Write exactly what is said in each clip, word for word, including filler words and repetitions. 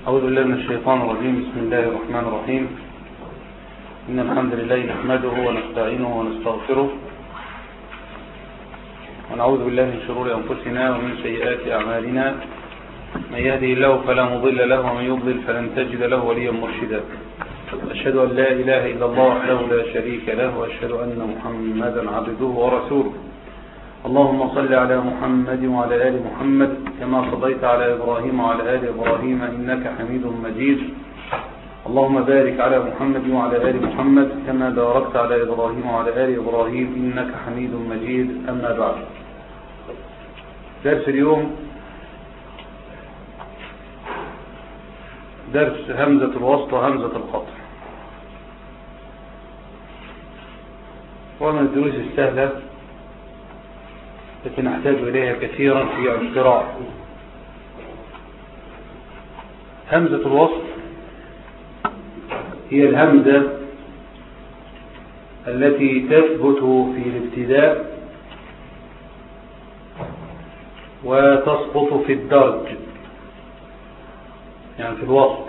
أعوذ بالله من الشيطان الرجيم. بسم الله الرحمن الرحيم. إن الحمد لله نحمده ونستعينه ونستغفره ونعوذ بالله من شرور أنفسنا ومن سيئات أعمالنا. من يهده الله فلا مضل له ومن يضلل فلن تجد له وليا مرشدا. أشهد أن لا إله إلا الله وحده لا شريك له وأشهد أن محمدا عبده ورسوله. اللهم صل على محمد وعلى آل محمد كما صليت على إبراهيم وعلى آل إبراهيم إنك حميد مجيد. اللهم بارك على محمد وعلى آل محمد كما باركت على إبراهيم وعلى آل إبراهيم إنك حميد مجيد. أما بعد، درس اليوم درس همزة الوصل وهمزة القطع، ومن الدروس السهلة التي نحتاج إليها كثيرا في القراءة. همزة الوصل هي الهمزة التي تثبت في الابتداء وتسقط في الدرج، يعني في الوصل.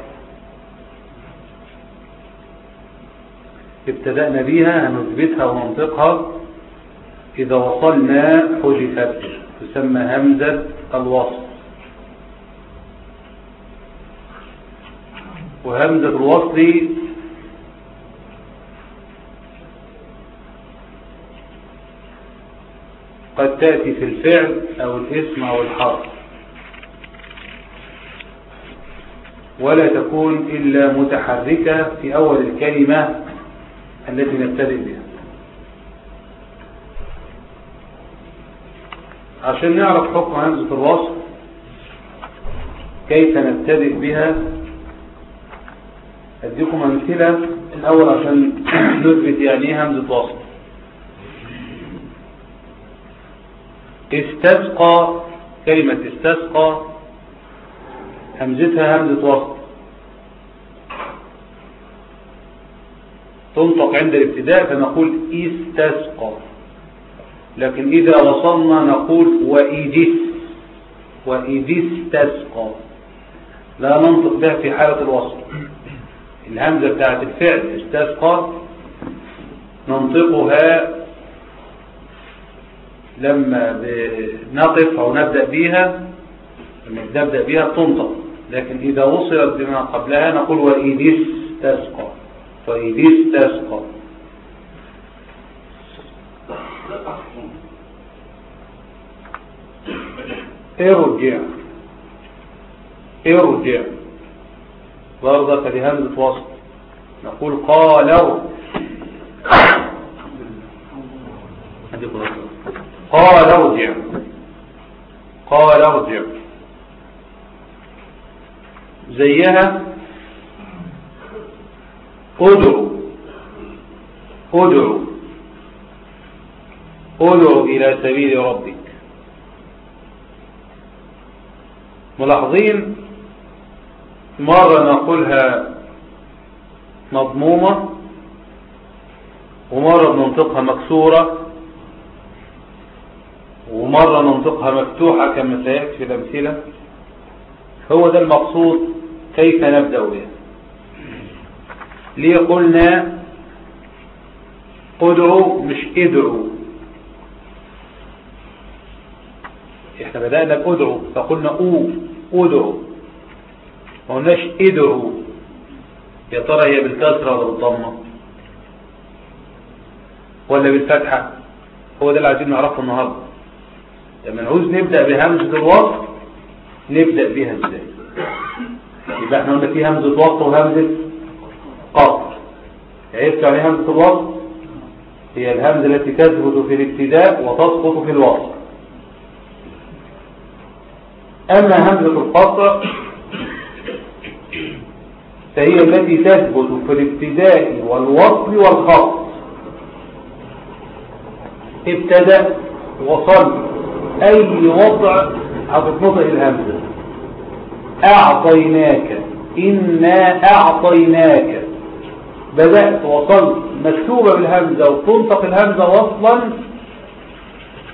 ابتدأنا بها هنثبتها وننطقها، إذا وصلنا حذفت، تسمى همزة الوصل. وهمزة الوصل قد تأتي في الفعل أو الاسم أو الحرف، ولا تكون إلا متحركة في أول الكلمة التي نبتدئ بها. عشان نعرف حكم همزة الوصل كيف نبتدئ بها أديكم أمثلة الأول عشان نثبت يعني ايه همزة وصل. استسقى، كلمة استسقى همزتها همزة وصل، تنطق عند الابتداء فنقول استسقى، لكن إذا وصلنا نقول وإذ وإذ استسقى، لا ننطق بها في حالة الوصل. الهمزة بتاعت الفعل استسقى ننطقها لما نقف أو نبدأ بها، لما نبدأ بها تنطق، لكن إذا وصلت بما قبلها نقول وإذ استسقى وإذ استسقى. ارجع ارجع برضه لهمزة وصل، نقول قالوا قال ارجع قال ارجع. زيها ادعو ادعو ادعو إلى سبيل ربك. ملاحظين مرة نقولها مضمومة ومرة ننطقها مكسورة ومرة ننطقها مفتوحة كما سيأتي في الأمثلة. هو ده المقصود، كيف نبدأ بها. ليه قلنا ادعو مش ادعو؟ احنا بدأنا بادعو فقلنا او ادعو، ما قلناش ادعو. يا ترى هي بالكسرة ولا بالضمة ولا بالفتحة؟ هو ده اللي عايزين نعرفه النهارده. لما نعوز نبدأ بهمزة الوصل نبدأ بها ازاي؟ يبقى احنا قلنا في همزة وصل وهمزة قطع. عرفت يعني همزة الوصل هي الهمزة التي تثبت في الابتداء وتسقط في الوصل. أما همزة القطع فهي التي تثبت في الابتداء والوصل والخفض. ابتدأ وصل أي وضع هتتنطق الهمزة. أعطيناك، إنا أعطيناك، بدأت وصلت مكتوبة بالهمزة وتنطق الهمزة وصلا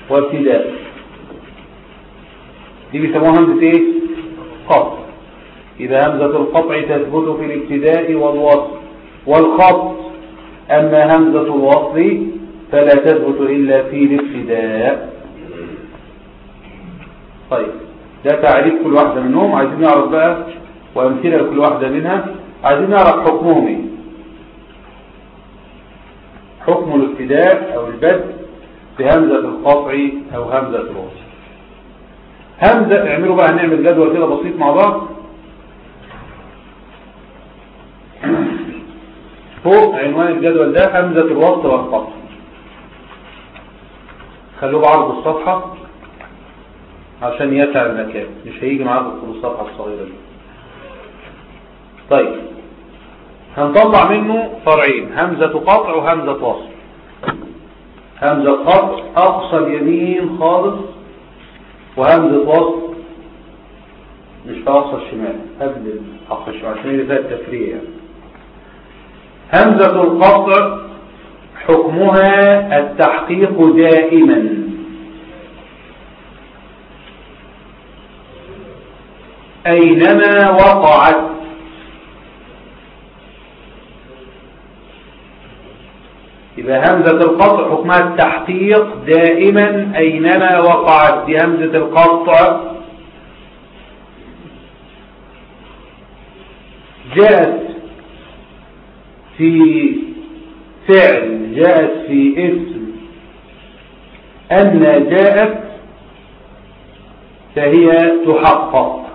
وابتداء. دي بيسموها همزة ايه؟ قطع. إذا همزة القطع تثبت في الابتداء والوصل والخط، أما همزة الوصل فلا تثبت إلا في الابتداء. طيب ده تعريف كل واحدة منهم. عايزين نعرف بقى وأمثلة لكل واحدة منها. عايزين نعرف حكمهم ايه. حكم الابتداء أو البدء بهمزة القطع أو همزة الوصل. همزة، اعملوا بقى، هنعمل جدول كده بسيط مع بعض. فوق عنوان الجدول ده همزة الوصل والقطع. خلوه بعرض الصفحة عشان يسع المكان، مش هيجي معاكم في الصفحة الصغيرة دي. طيب هنطلع منه فرعين، همزة قطع وهمزة وصل. همزة قطع أقصى اليمين خالص، وهمزة وصل مش في أقصى الشمال، قبل أقصى الشمال عشان يبقى التفريع يعني. همزة القطع حكمها التحقيق دائما، أينما وقعت. يبقى همزة القطع حكمها التحقيق دائما أينما وقعت. دي همزة القطع جاءت في فعل، جاءت في اسم، أن جاءت فهي تحقق.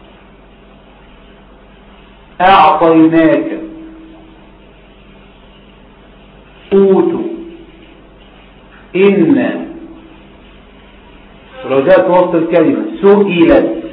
أعطيناك، أوتوا، إن. ولو جاءت وسط الكلمة سئلت،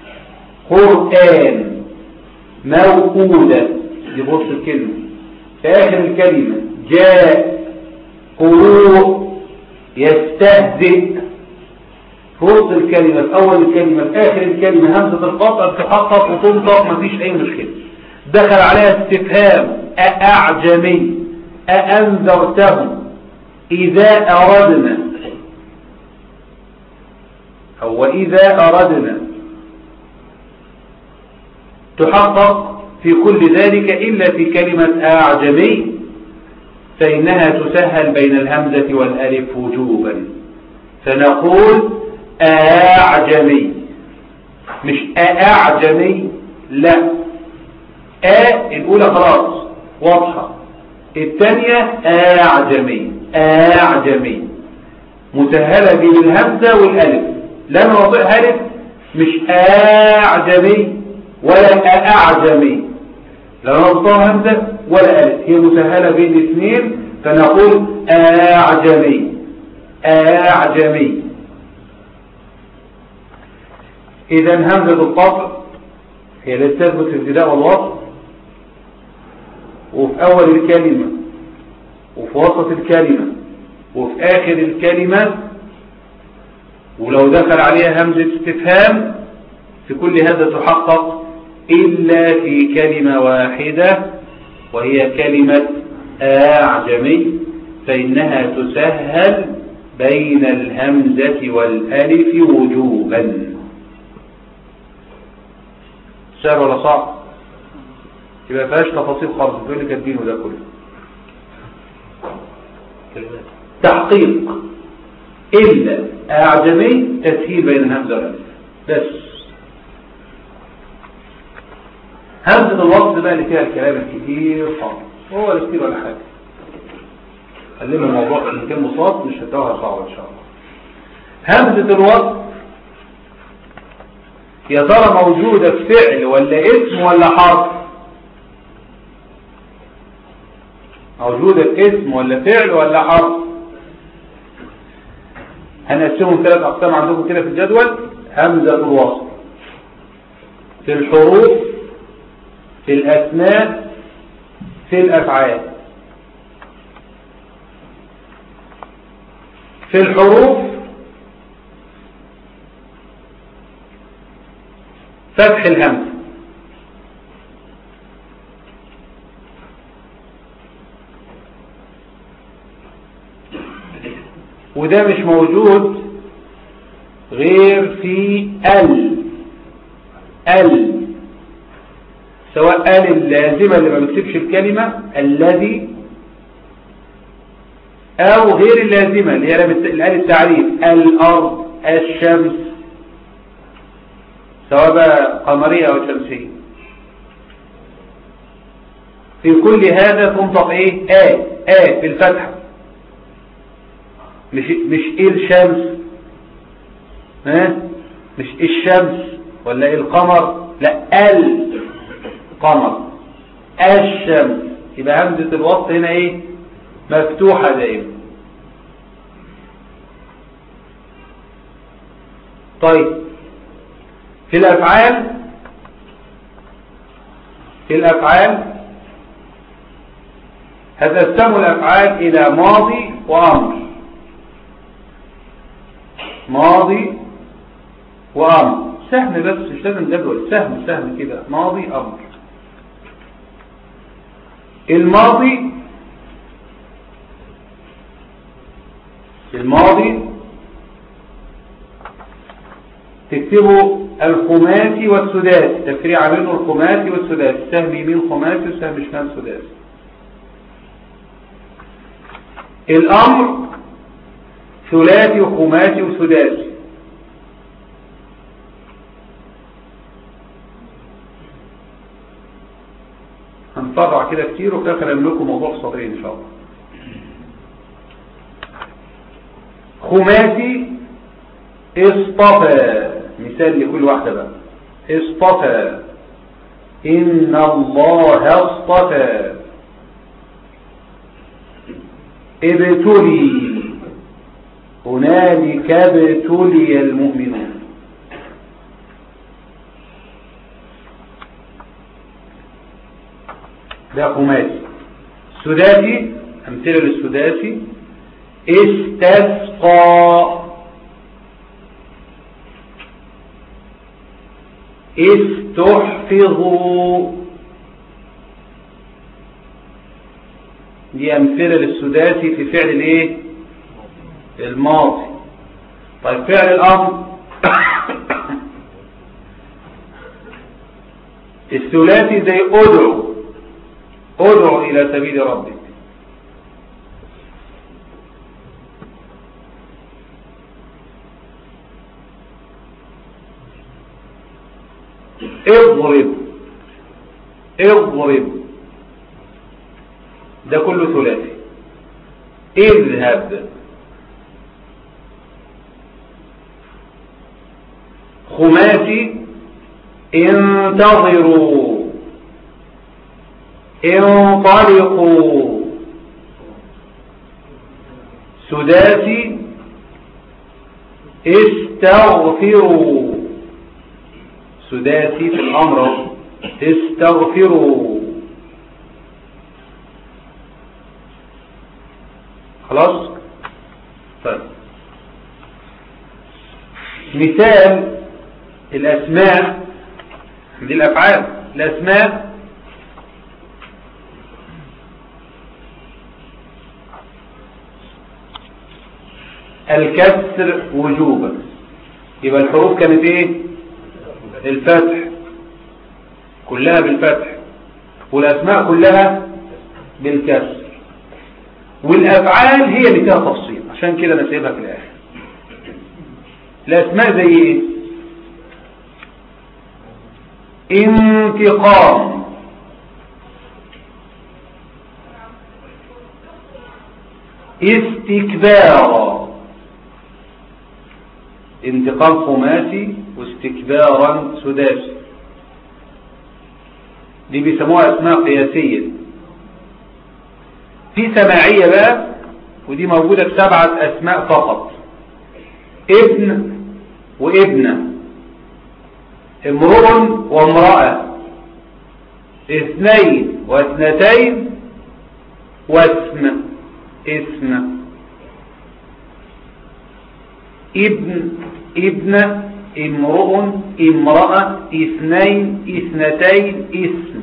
قرآن، موؤودة، دي وسط الكلمة. في آخر الكلمة جاء، قروء، يستهزئ. في وسط الكلمة، في أول الكلمة، في آخر الكلمة همزة القطع تحقق وتنطق، مفيش أي مشكلة. دخل عليها استفهام، أأعجمي، أأنذرتهم، إذا أردنا، أو إذا أردنا، تحقق في كل ذلك إلا في كلمة أعجمي، فإنها تسهل بين الهمزة والألف وجوبا، فنقول أعجمي، مش أعجمي، لا. أ الأولى خلاص واضحة، الثانية أعجمي، أعجمي مسهلة بين الهمزة والألف. لما نطقها ألف مش أعجمي ولا أعجمي، لا نطقها همزة ولا ألف، هي مسهلة بين الاثنين، فنقول أعجمي، أعجمي. إذا همزة القطع هي التي تثبت في الابتداء والوسط، وفي أول الكلمة، وفي وسط الكلمة، وفي آخر الكلمة، ولو دخل عليها همزة استفهام في كل هذا تحقق إلا في كلمة واحدة، وهي كلمة أعجمي، فإنها تسهل بين الهمزة والألف وجوبا. سهل ولا صعب؟ يبقى فيهاش تفاصيل خالص، تقول لي كاتبينه ده كله تحقيق إلا أعجمي، تسهيل بين الهمزة والألف بس. همزة الوصل بقى اللي فيها الكلام الكتير خالص، هو لا كتير ولا حاجة. خلينا الموضوع إن كان مصاب مش هتوها صعبة إن شاء الله. همزة الوصل يا ترى موجودة في فعل ولا اسم ولا حرف؟ موجودة في اسم ولا فعل ولا حرف؟ هنقسمهم ثلاث أقسام عندكم كده في الجدول. همزة الوصل في الحروف، في الأسماء، في الأفعال. في الحروف فتح الهمزة، وده مش موجود غير في ال ال سواء قال اللازمة اللي ما بيكتبش الكلمة الذي، أو غير اللازمة اللي هي قال التعريف الأرض، الشمس، سواء بقى قمرية أو شمسية. في كل هذا تنطق إيه؟ آ آ بالفتحة، مش مش إيه الشمس، ها؟ مش الشمس ولا إيه القمر، لا القمر، الشمس. يبقى همزة الوصل هنا إيه؟ مفتوحة دائما. طيب في الأفعال، في الأفعال هتقسم الأفعال إلى ماضي وأمر، ماضي وأمر، سهم بس مش لازم جدول، سهم سهم كده، ماضي أمر. الماضي الماضي تكتبوا الخماسي والسداسي، تفريع بينه الخماسي والسداسي، سهم يمين خماسي وسهم شمال سداسي. الأمر ثلاثي وخماسي وسداسي. هنفرع كده كتير وكده كلام لكم موضوع صغير إن شاء الله. خماسي اصطفى، مثال لكل واحدة بقى. اصطفى، إن الله اصطفى. ابتلي، هنالك ابتلي المؤمنون. ده خماسي. سداسي، أمثلة للسداسي: استسقى، استحفظوا. دي أمثلة للسداسي في فعل الايه؟ الماضي. طيب فعل الأمر الثلاثي زي ادعو، ادعو إلى سبيل ربك. اضرب، اضرب، ده كله ثلاثي. اذهب. خماسي: انتظروا، انطلقوا. سداسي: استغفروا. سداسي في الأمر: استغفروا. خلاص. طيب مثال الأسماء، دي الأفعال. الأسماء: الكسر وجوبا، يبقى الحروف كانت ايه؟ الفتح، كلها بالفتح، والأسماء كلها بالكسر. والأفعال هي اللي فيها تفصيل، عشان كده انا سايبها في الآخر. الأسماء زي ايه؟ انتقام، استكبار. انتقام خماسي واستكبارا سداسي، دي بيسموها اسماء قياسية. في سماعية بقى، ودي موجودة في سبعة اسماء فقط: ابن وابنة، امرؤ وامرأة، اثنين واثنتين، واسم، اسم. ابن، ابنة، امرؤ، امرأة، اثنين، اثنتين، اسم.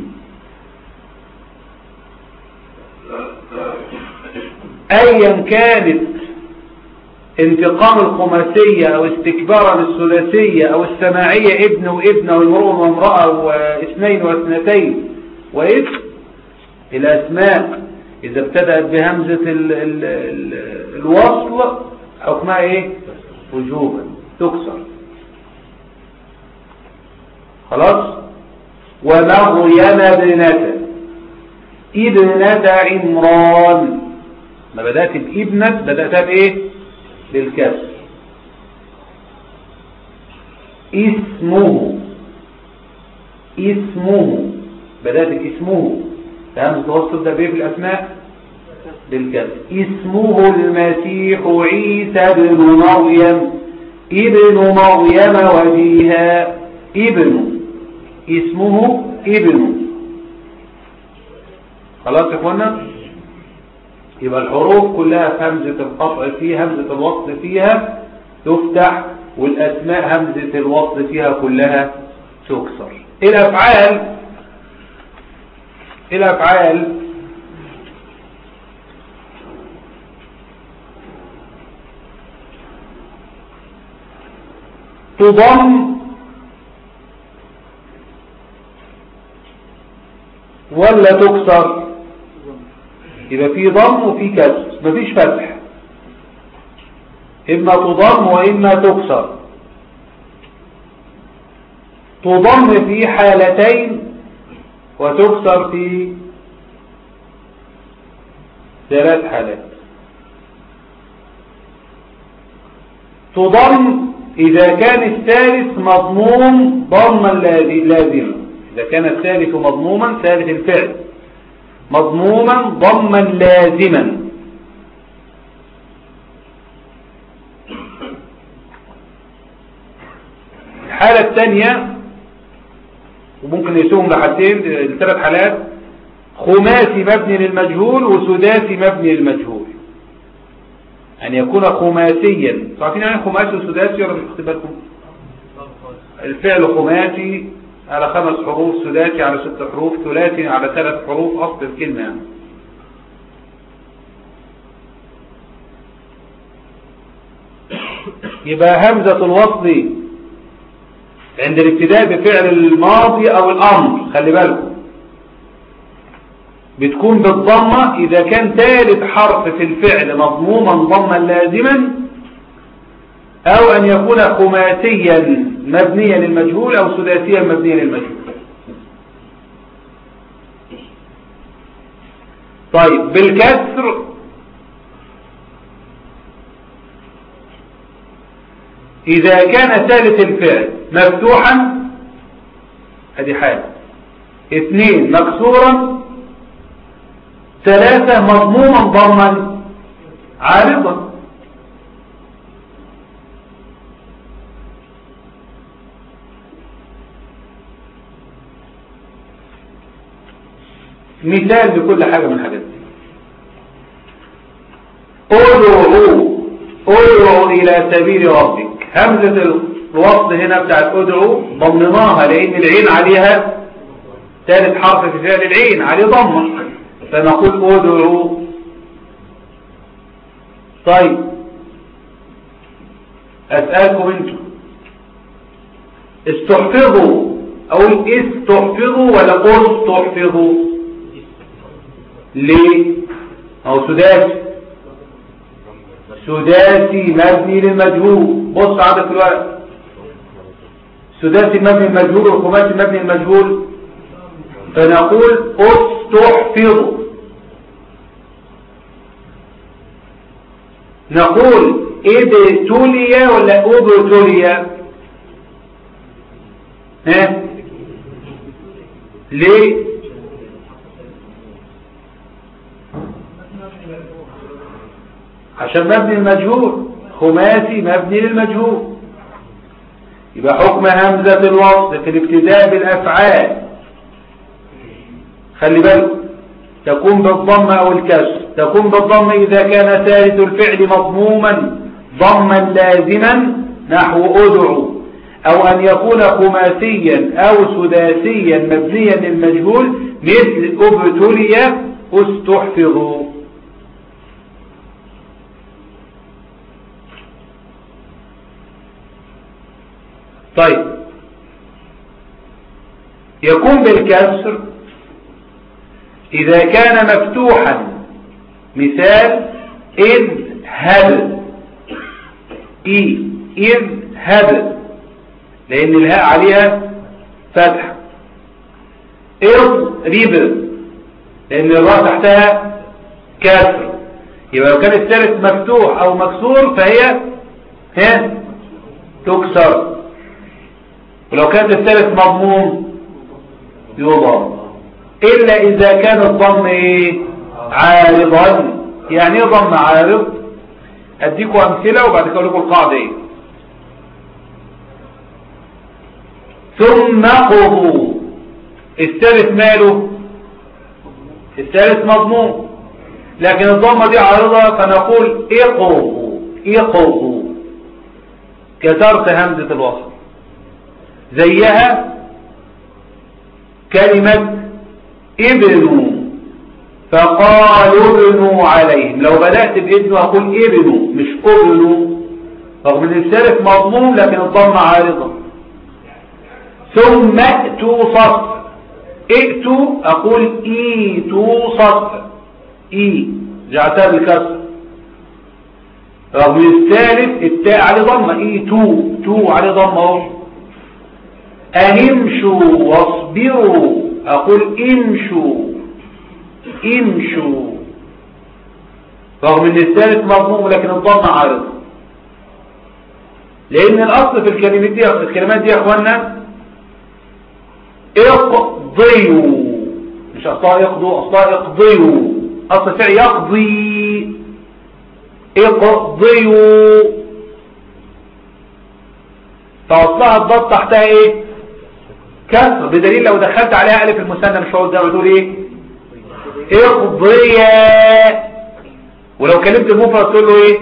ايا كانت انتقام الخماسية أو استكبارا الثلاثية أو السماعية ابن وابن وامرؤ وامرأة واثنين واثنتين وإذ الأسماء إذا ابتدأت بهمزة ال ال ال الوصل حكمها إيه؟ وجوبا تكسر. خلاص. ومريم ابنة ابنة عمران، ما بدأت بابنة بدأتها بإيه؟ بالكسر. اسمه اسمه بدأت اسمه فهمزة الوصل تبدأ بإيه في الأسماء؟ بالكسر. اسمه المسيح عيسى ابن مريم ابن مريم وجيها ابن اسمه ابن. خلاص يا اخوانا. يبقى الحروف كلها همزة القطع فيها همزة الوصل فيها تفتح، والأسماء همزة الوصل فيها كلها تكسر. الأفعال الأفعال تضم ولا تكسر؟ يبقى في ضم وفي كسر، مفيش فتح، إما تضم وإما تكسر. تضم في حالتين وتكسر في ثلاث حالات. تضم إذا كان الثالث مضموم ضما لازما، إذا كان الثالث مضموما ثالث الفعل مضموما ضما لازما. الحالة الثانية وممكن يسوهم لحالتين لثلاث حالات: خماسي مبني للمجهول وسداسي مبني للمجهول. أن يكون خماسيا، عارفين يعني خماسي وسداسي ولا مش واخدين بالكم؟ الفعل خماسي على خمس حروف، سداسي على ست حروف، ثلاثي على ثلاث حروف، أصل الكلمة يعني. يبقى همزة الوصل عند الابتداء بفعل الماضي أو الأمر، خلي بالكم، بتكون بالضمة إذا كان ثالث حرف في الفعل مضموما ضما لازما، أو أن يكون خماسيا مبنيا للمجهول أو سداسيا مبنيا للمجهول. طيب بالكسر إذا كان ثالث الفعل مفتوحا هذه حالة، اثنين مكسورا، ثلاثة مضموما ضما عارضا. مثال لكل حاجة من الحاجات دي: ادعوا ادعوا إلى سبيل ربك. همزة الوصل هنا بتاعت ادعوا ضمناها لأن العين عليها ثالث حرف في فعل العين عليه ضمة، فنقول ادعوا. طيب أسألكم انتم، استحفظوا أو استحفظوا ولا استحفظوا؟ ليه؟ أو سداسي سداسي مبني للمجهول. بص عندك في الورق، سداسي مبني للمجهول والخماسي مبني للمجهول، فنقول استحفظوا. نقول ابتلي ولا ابتلي؟ ها ليه؟ عشان مبني المجهول، خماسي مبني للمجهول. يبقى حكم همزة الوصل في الابتداء بالأفعال، خلي بالكم، تكون بالضم أو الكسر. تكون بالضم إذا كان ثالث الفعل مضموما ضما لازما نحو ادعوا، أو أن يكون خماسيا أو سداسيا مبنيا للمجهول مثل ابتلي استحفظوا. طيب يكون بالكسر إذا كان مفتوحا، مثال اذهب، إي اذهب، لأن الهاء عليها فتح. اضرب، لأن الراء تحتها كسر. يبقى لو كان الثالث مفتوح أو مكسور فهي ها تكسر، ولو كانت الثالث مضموم يضم، إلا إذا كان الضم إيه؟ عارضا. يعني ايه ضم عارض؟ أديكم أمثلة وبعد كده أقول لكم القاعدة إيه. ثم قضوا، الثالث ماله؟ الثالث مضموم، لكن الضمة دي عارضة، فنقول اقضوا اقضوا، كسرت همزة الوصل. زيها كلمة ابنوا، فقالوا ابنوا عليهم. لو بدأت بابنوا أقول ابنوا مش ابنوا، رغم ان الثالث مضموم لكن الضمة عارضة. ثم ائتوا صف، ائتوا أقول ايتوا صف، اي جعتها بالكسر، رغم الثالث التاء عليه ضمة، ايتوا تو عليه ضمة. أنمشوا واصبروا أقول امشوا امشوا، رغم ان الثالث مضموم لكن الضمة عارضة. لأن الأصل في الكلمات دي في الكلمات دي يا أخوانا اقضيوا، مش أصلا يقضوا، أصلا اقضيوا، أصل فعل يقضي، اقضيوا، فأصلها الضاد تحتها ايه؟ كسر، بدليل لو دخلت عليها ألف المثنى مش هقول ده بتقول ايه؟ اقضيا. ولو كلمت المفرد تقول له ايه؟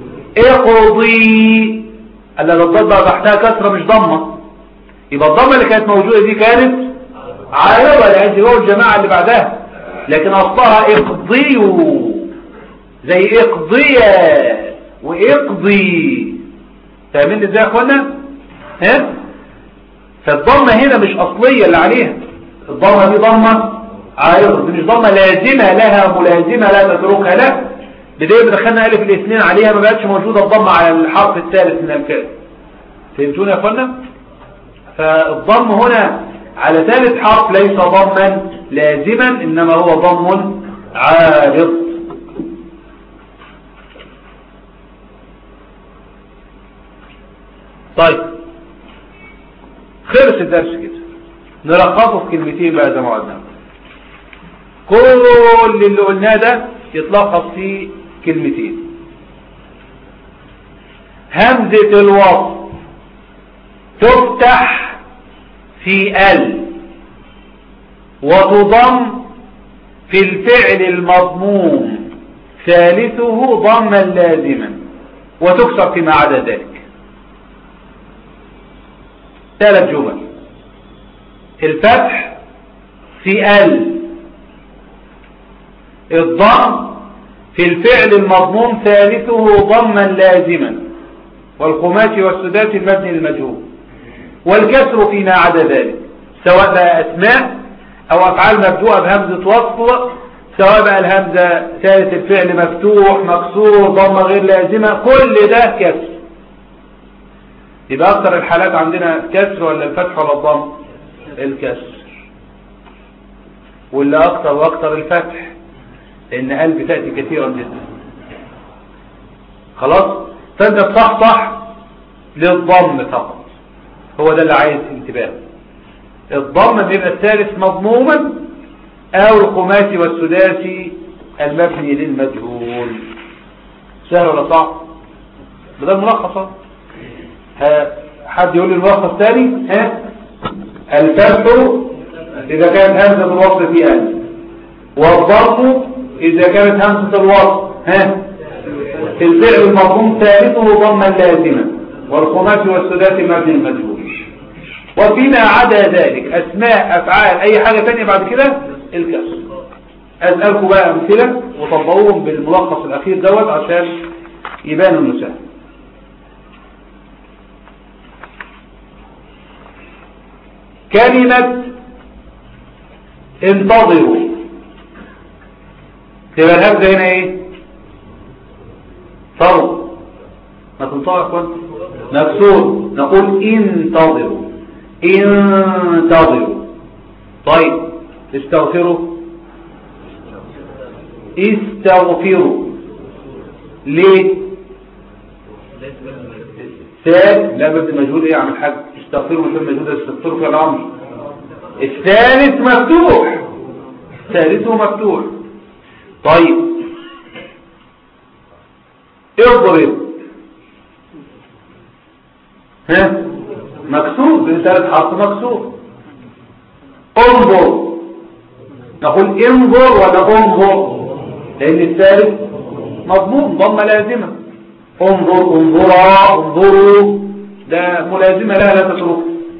اقضي. الا الضاد بقى تحتها كسرة مش ضمة، يبقى الضمة اللي كانت موجودة دي كانت عارضة لأن هو الجماعة اللي بعدها، لكن أصلها اقضيوا، زي اقضيا واقضي. فاهمين ازاي يا اخوانا؟ ها؟ فالضمة هنا مش أصلية اللي عليها، الضمة دي ضمة عارضة، دي مش ضمة لازمة لها ملازمة لا تتركها لا، بداية بدخلنا ألف الاثنين عليها ما بقتش موجودة الضمة على الحرف الثالث من الفعل. فهمتون يا اخوانا؟ فالضم هنا على ثالث حرف ليس ضما لازما، إنما هو ضم عارض. طيب خلص الدرس كده، نلخصه في كلمتين بقى زي ما قلنا. كل اللي قلناه ده يتلخص في كلمتين. همزة الوصل تفتح في ال، وتضم في الفعل المضموم ثالثه ضما لازما، وتكسر فيما عدا ذلك. ثلاث جمل: الفتح في ال، الضم في الفعل المضموم ثالثه ضما لازما، والخماسي والسداسي المبني للمجهول، والكسر فيما عدا ذلك، سواء بقى أسماء أو أفعال مبدوءة بهمزة وصل، سواء بقى الهمزة ثالث الفعل مفتوح مكسور ضمة غير لازمة، كل ده كسر. يبقى أكثر الحالات عندنا كسر ولا الفتح ولا الضم؟ الكسر. واللي أكثر وأكثر الفتح، لأن قلب تأتي كثيرا جدا. خلاص؟ فأنت تصحصح للضم فقط، هو ده اللي عايز انتباه. الضم بيبقى الثالث مضموما أو الخماسي والسداسي المبني للمجهول. سهل ولا صعب؟ بدل ملخص. ها حد يقول لي الملخص تاني؟ ها الفتح إذا كانت همزة الوصل في ألف، والضم إذا كانت همزة الوصل ها في الفعل المضموم ثالثه ضما لازما، والخماسي والسداسي مبني المجهول. وفيما عدا ذلك أسماء أفعال أي حاجة تانية بعد كده الكسر. أسألكم بقى أمثلة وطبقوهم بالملخص الأخير دوت عشان يبان إنه سهل. كلمة انتظروا تبقى الهمزة هنا ايه؟ فرض. ما تنطبق كنت مكسور، نقول انتظروا انتظروا. طيب استغفروا استغفروا. ليه؟ الثالث لا بد مجهول ايه يا عم الحاج؟ استغفروا مش مجهول، استغفروا في الامر. الثالث مفتوح، ثالثه مفتوح. طيب اضرب ها مكسور، بثالث حرف مكسور. انظر نقول انظر ولا انظر؟ لان الثالث مضموم ضمه لازمه. انظر انظرا انظروا ده ملازمه لها لا تترك.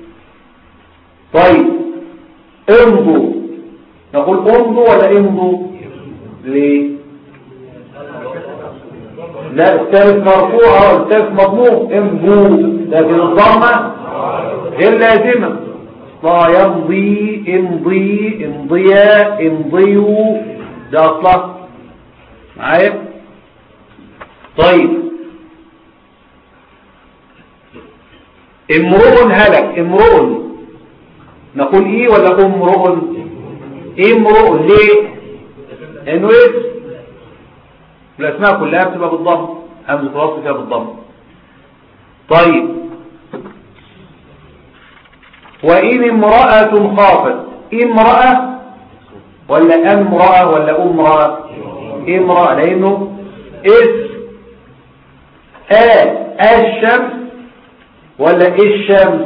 طيب امضوا نقول امضوا ولا امضوا؟ ليه؟ لا الثالث مرفوع والثالث مضموم. امضوا لكن الضمه غير لازمه. لا يمضي امضي امضيا امضيوا ده اصلا معايا. طيب امرؤ هلك امرؤ نقول ايه ولا امرؤ؟ امرؤ ليه؟ لانه اسم، الاسماء كلها بتبقى بالضم، همزه الوصل فيها بالضم. طيب وان امرأة خافت، امرأة ولا امرأة ولا امرأة؟ امرأة لانه اسم. آه الشمس ولا الشمس؟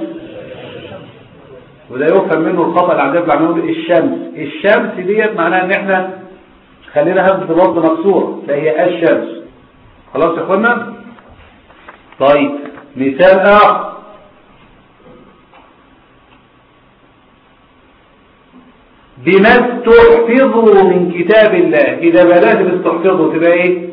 وده يفهم منه الخطأ اللي عندنا بنقول الشمس. الشمس ديت معناها ان احنا خلينا همزة الوصل مكسورة، لا هي الشمس. خلاص يا اخوانا. طيب مثال اخر بما استحفظوا من كتاب الله. اذا بدأت باستحفظوا تبقى ايه؟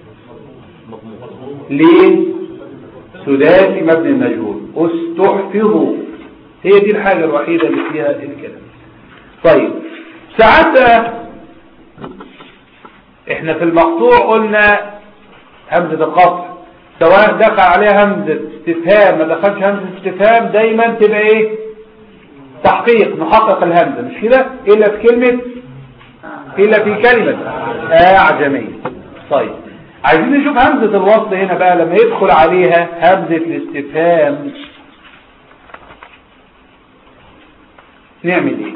ليه؟ سداسي مبني المجهول. استحفظوا هي دي الحاجة الوحيدة اللي فيها الكلام. طيب ساعتها احنا في المقطوع قلنا همزة القطع سواء دخل عليها همزة استفهام ما دخلش همزة استفهام دايما تبقى ايه؟ تحقيق، نحقق الهمزة مش كده؟ الا في كلمة الا في كلمة اعجمية. طيب عايزين نشوف همزة الوصل هنا بقى لما يدخل عليها همزة الاستفهام نعمل ايه؟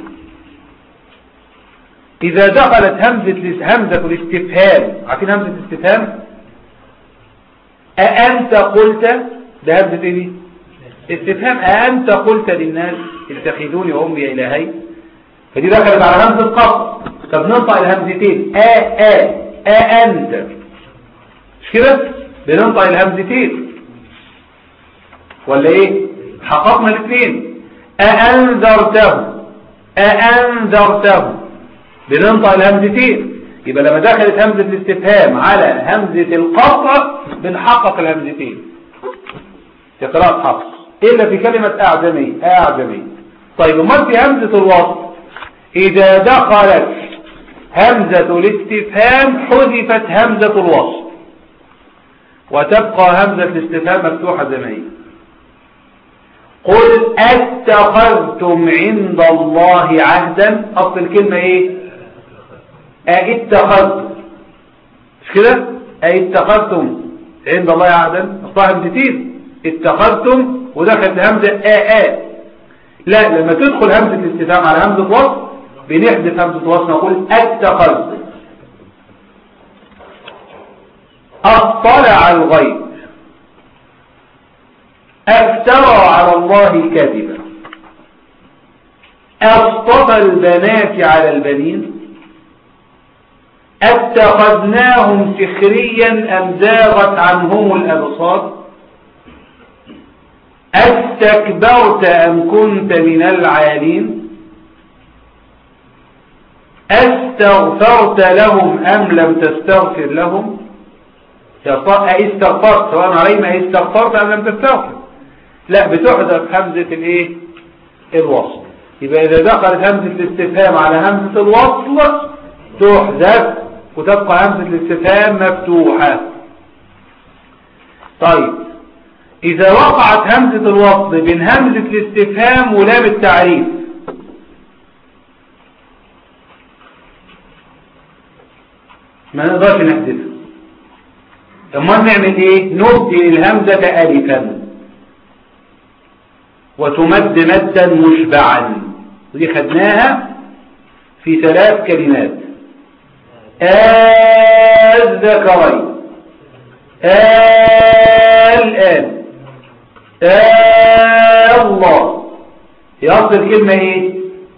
اذا دخلت همزة همزة الاستفهام، عارفين همزة الاستفهام؟ أأنت قلت، ده همزة ايه دي؟ استفهام. أأنت قلت للناس اتخذوني وامي الهي، فدي دخلت على همزة قطع. طب ننطق الهمزتين أ أ أأنت مش كده؟ بننطق الهمزتين ولا ايه؟ حققنا الاثنين. أأنذرته أأنذرته بننطق الهمزتين. يبقى لما دخلت همزة الاستفهام على همزة القطع بنحقق الهمزتين في قراءة حفص إلا في كلمة أعجمي أعجمي. طيب وما في همزة الوصل إذا دخلت همزة الاستفهام حذفت همزة الوصل وتبقى همزة الاستفهام مفتوحة زي ما هي. قل اتخذتم عند الله عهدا. أصل الكلمة ايه؟ اتخذتم مش كده؟ اتخذتم عند الله عهدا أصلها همزتين، اتخذتم ودخلت همزة آ آ. لا لما تدخل همزة الاستفهام على همزة وصل بنحذف همزة وصل نقول اتخذتم. اطلع الغيب، افترى على الله كذبا، اصطفى البنات على البنين، اتخذناهم سخريا ام زاغت عنهم الابصار، استكبرت ام كنت من العالين، استغفرت لهم ام لم تستغفر لهم. استغفرت سواء عليهم استغفرت ام لم تستغفر. لا بتحذف همزة الايه؟ الوصل. يبقى إذا دخلت همزة الاستفهام على همزة الوصل تحذف وتبقى همزة الاستفهام مفتوحة. طيب إذا وقعت همزة الوصل بين همزة الاستفهام ولام التعريف ما نقدرش نحذفها. امال نعمل ايه؟ نبدل الهمزة ألفا وتمد مدا مشبعا، ودي خدناها في ثلاث كلمات. الذكرين، الآن، الله. يصل كلمة ايه؟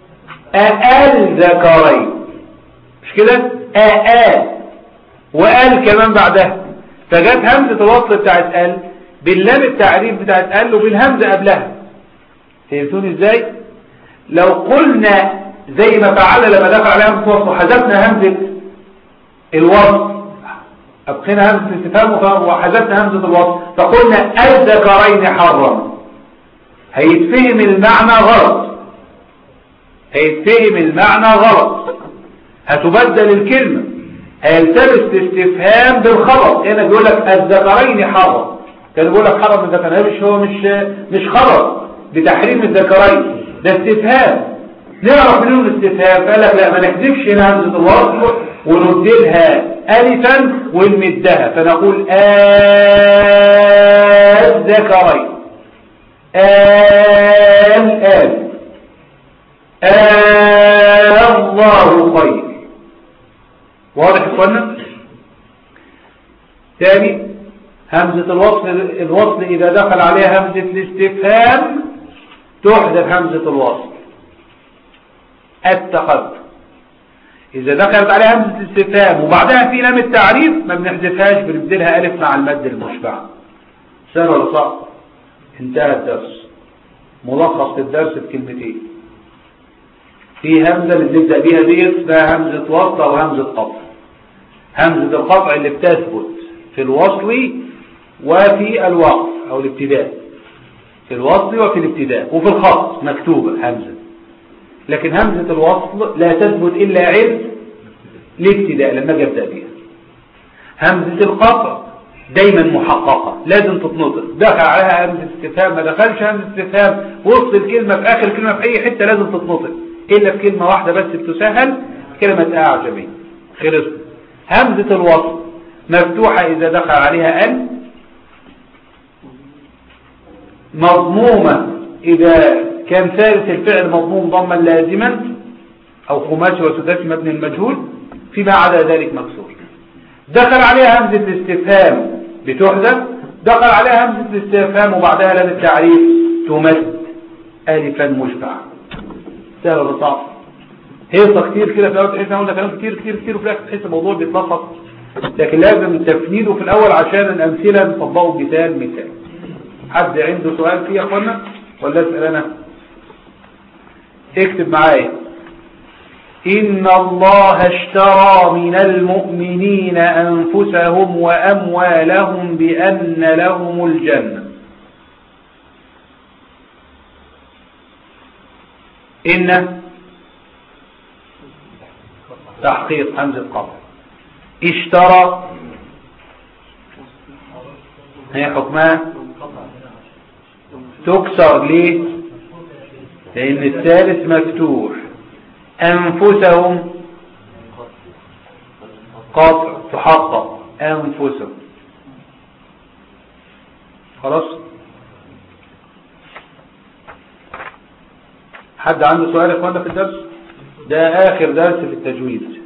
الذكرين، مش كده؟ آآ وقال كمان بعدها، فجت همزة الوصل بتاعت ال باللام التعريف بتاعت ال وبالهمزة قبلها. فهمتوني ازاي؟ لو قلنا زي ما فعل لما دخل عليها همزة الوصل وحذفنا همزة الوصل، أبقينا همزة الاستفهام وحذفنا همزة الوصل، فقلنا الذكرين حرم، هيتفهم المعنى غلط، هيتفهم المعنى غلط، هتبدل الكلمة، هيلتبس الاستفهام بالخبر. هنا بيقول لك الذكرين حرم، كان بيقول لك حرم الذكرين، مش هو مش مش خبر بتحريم الذكرين، ده استفهام. نعرف منهم الاستفهام، فقال لك لا ما نحذفش هنا همزة الوصل ونبدلها ألفا ونمدها، فنقول الذكرين، الآن، الله خير. واضح يا اخوانا؟ ثاني همزة الوصل، الوصل إذا دخل عليها همزة الاستفهام تحذف همزة الوصل. اتخذت إذا دخلت عليها همزة الاستفهام وبعدها في لام التعريف ما بنحذفهاش، بنبدلها ألف مع المد المشبع. سهل ولا صعب؟ انتهى الدرس. ملخص الدرس بكلمتين. في همزة اللي بنبدأ بيها دي اسمها همزة وصل أو همزة قطع. همزة القطع اللي بتثبت في الوصل وفي الوقف أو الابتداء، في الوصل وفي الابتداء وفي الخط مكتوبة همزة. لكن همزة الوصل لا تثبت إلا عند الابتداء لما أجي أبدأ بيها. همزة القطع دايما محققة لازم تتنطق، دخل عليها همزة استفهام ما دخلش همزة استفهام وسط الكلمة في آخر كلمة في أي حتة لازم تتنطق إلا في كلمة واحدة بس بتسهل، كلمة أعجمي. خلص. همزة الوصل مفتوحة إذا دخل عليها أن، مضمومة إذا كان ثالث الفعل مضموم ضما لازما أو خماسي وسداسي مبني المجهول، فيما عدا ذلك مكسور. دخل عليها همزة الاستفهام بتحذف، دخل عليها همزة الاستفهام وبعدها لام التعريف تمد ألفا مشبعا. سهل ولا صعب؟ هيصة كتير كده في الأول تحس قلنا كلام كتير كتير كتير وفي الآخر تحس الموضوع بيتلخص، لكن لازم تفنيده في الأول عشان الأمثلة نطبقه مثال مثال. حد عنده سؤال فيه يا أخوانا ولا أسأل أنا؟ اكتب معايا: إن الله اشترى من المؤمنين أنفسهم وأموالهم بأن لهم الجنة. إن تحقيق همزة قطع، اشترى هي حكمها تكسر. ليه؟ لأن الثالث مفتوح. أنفسهم قطع تحقق أنفسهم. خلاص. حد عنده سؤال يا اخوانا في الدرس ده؟ آخر درس في التجويد.